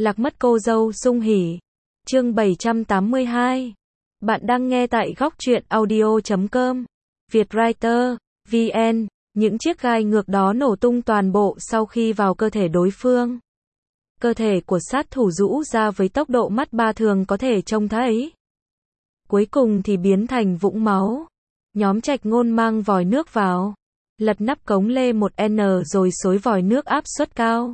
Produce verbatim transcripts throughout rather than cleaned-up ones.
Lạc mất cô dâu sung hỉ. Chương bảy trăm tám mươi hai. Bạn đang nghe tại góc truyện audio chấm com. Vietwriter, vê en. Những chiếc gai ngược đó nổ tung toàn bộ sau khi vào cơ thể đối phương. Cơ thể của sát thủ rũ ra với tốc độ mắt ba thường có thể trông thấy. Cuối cùng thì biến thành vũng máu. Nhóm Trạch Ngôn mang vòi nước vào, lật nắp cống lê một N rồi xối vòi nước áp suất cao.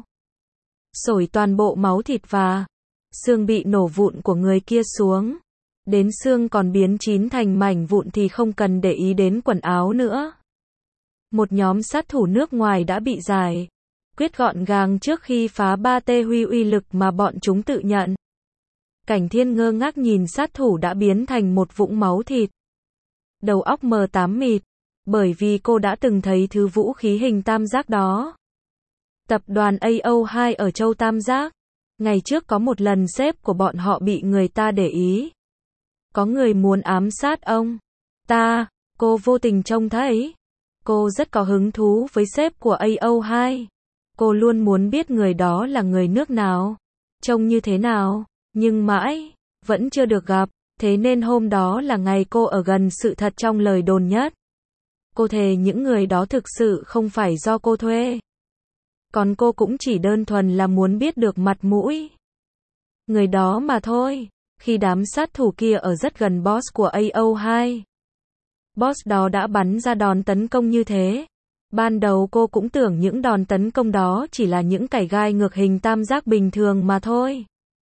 Xổi toàn bộ máu thịt và xương bị nổ vụn của người kia xuống. Đến xương còn biến chín thành mảnh vụn thì không cần để ý đến quần áo nữa. Một nhóm sát thủ nước ngoài đã bị giải quyết gọn gàng trước khi phá ba tê huy uy lực mà bọn chúng tự nhận. Cảnh Thiên ngơ ngác nhìn sát thủ đã biến thành một vũng máu thịt. Đầu óc mờ tám mịt, bởi vì cô đã từng thấy thứ vũ khí hình tam giác đó. Tập đoàn A O hai ở châu Tam Giác. Ngày trước có một lần sếp của bọn họ bị người ta để ý. Có người muốn ám sát ông ta, cô vô tình trông thấy. Cô rất có hứng thú với sếp của A O hai. Cô luôn muốn biết người đó là người nước nào, trông như thế nào, nhưng mãi vẫn chưa được gặp. Thế nên hôm đó là ngày cô ở gần sự thật trong lời đồn nhất. Cô thề những người đó thực sự không phải do cô thuê. Còn cô cũng chỉ đơn thuần là muốn biết được mặt mũi người đó mà thôi. Khi đám sát thủ kia ở rất gần boss của A O hai, boss đó đã bắn ra đòn tấn công như thế. Ban đầu cô cũng tưởng những đòn tấn công đó chỉ là những cải gai ngược hình tam giác bình thường mà thôi.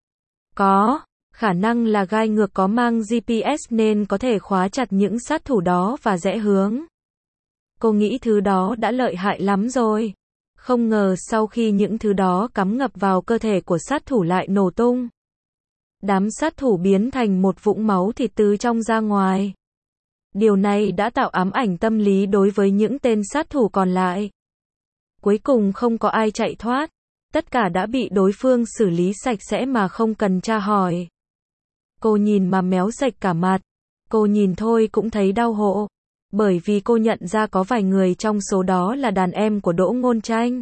Có khả năng là gai ngược có mang G P S nên có thể khóa chặt những sát thủ đó và rẽ hướng. Cô nghĩ thứ đó đã lợi hại lắm rồi. Không ngờ sau khi những thứ đó cắm ngập vào cơ thể của sát thủ lại nổ tung. Đám sát thủ biến thành một vũng máu thịt từ trong ra ngoài. Điều này đã tạo ám ảnh tâm lý đối với những tên sát thủ còn lại. Cuối cùng không có ai chạy thoát. Tất cả đã bị đối phương xử lý sạch sẽ mà không cần tra hỏi. Cô nhìn mà méo sạch cả mặt. Cô nhìn thôi cũng thấy đau hộ. Bởi vì cô nhận ra có vài người trong số đó là đàn em của Đỗ Ngôn Tranh.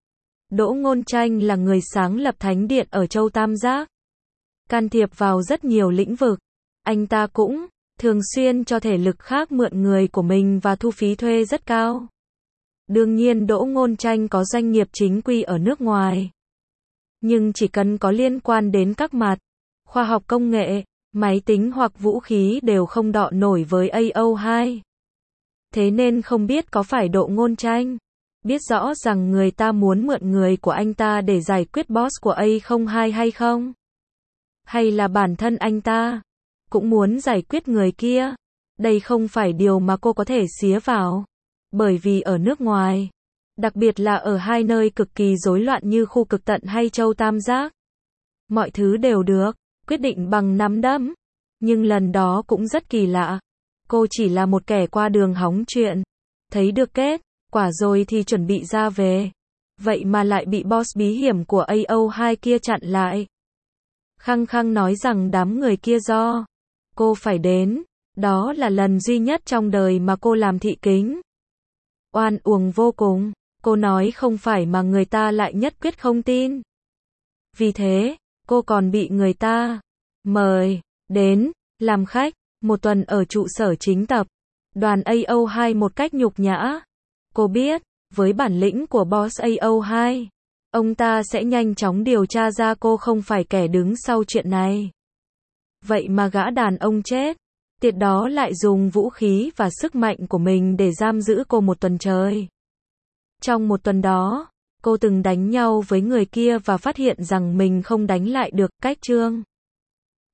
Đỗ Ngôn Tranh là người sáng lập Thánh Điện ở châu Tam Giác. Can thiệp vào rất nhiều lĩnh vực. Anh ta cũng thường xuyên cho thể lực khác mượn người của mình và thu phí thuê rất cao. Đương nhiên Đỗ Ngôn Tranh có doanh nghiệp chính quy ở nước ngoài. Nhưng chỉ cần có liên quan đến các mặt khoa học công nghệ, máy tính hoặc vũ khí đều không đọ nổi với A O hai. Thế nên không biết có phải Đỗ Ngôn Tranh biết rõ rằng người ta muốn mượn người của anh ta để giải quyết boss của A O hai hay không? Hay là bản thân anh ta cũng muốn giải quyết người kia? Đây không phải điều mà cô có thể xía vào. Bởi vì ở nước ngoài, đặc biệt là ở hai nơi cực kỳ rối loạn như khu cực tận hay châu Tam Giác, mọi thứ đều được quyết định bằng nắm đấm. Nhưng lần đó cũng rất kỳ lạ. Cô chỉ là một kẻ qua đường hóng chuyện, thấy được kết quả rồi thì chuẩn bị ra về. Vậy mà lại bị boss bí hiểm của A O hai kia chặn lại. Khăng khăng nói rằng đám người kia do cô phải đến. Đó là lần duy nhất trong đời mà cô làm thị kính. Oan uổng vô cùng. Cô nói không phải mà người ta lại nhất quyết không tin. Vì thế, cô còn bị người ta mời đến làm khách một tuần ở trụ sở chính tập đoàn A O hai một cách nhục nhã. Cô biết, với bản lĩnh của boss A O hai, ông ta sẽ nhanh chóng điều tra ra cô không phải kẻ đứng sau chuyện này. Vậy mà gã đàn ông chết tiệt đó lại dùng vũ khí và sức mạnh của mình để giam giữ cô một tuần trời. Trong một tuần đó, cô từng đánh nhau với người kia và phát hiện rằng mình không đánh lại được. Cách chương